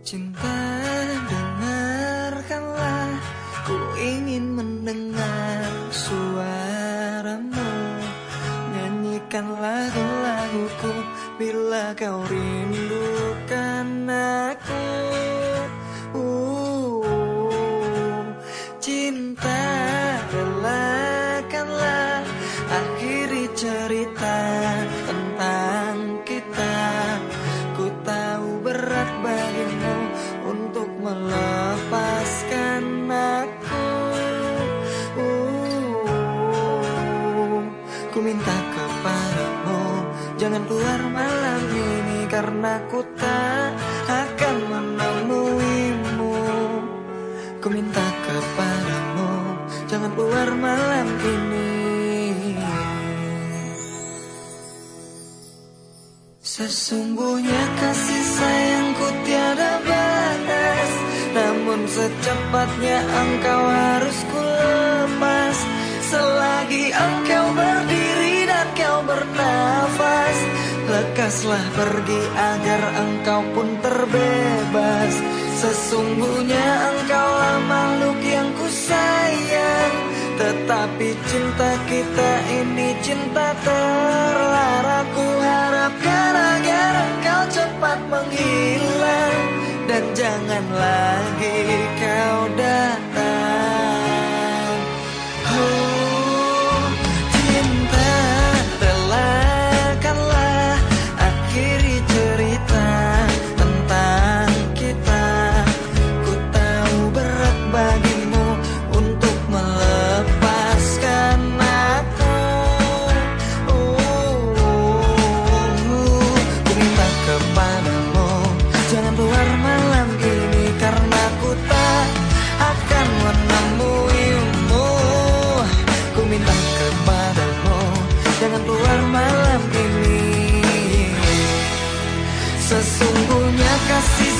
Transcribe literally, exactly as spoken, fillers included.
Cinta, dengarkanlah, ku ingin mendengar suaramu. Nyanyikan lagu-laguku bila kau rindukan aku. uh, Cinta, relakanlah akhiri cerita tentang kita. Ku tahu berat bagimu untuk melepaskan aku. uh, Ku minta kepadamu, jangan keluar malam ini, karena ku tak akan menemuimu. Ku minta kepadamu, jangan keluar malam ini. Sesungguhnya kasih sayangku tiada batas, namun secepatnya engkau harus ku lepas. Selagi engkau berdiri dan kau bernafas, lekaslah pergi agar engkau pun terbebas. Sesungguhnya engkaulah makhluk yang ku sayang, tetapi cinta kita ini cinta terlarang. Ku harapkan agar engkau cepat menghilang dan jangan lagi kau datang. Oh, cinta, relakanlah akhiri cerita tentang kita. Ku tahu berat bagimu untuk melepaskan aku. Oh, ku minta kepadamu, jangan keluar malam ini, karena ku tak akan menemuimu. Ku minta kepadamu, jangan keluar malam ini. Sesungguhnya kasih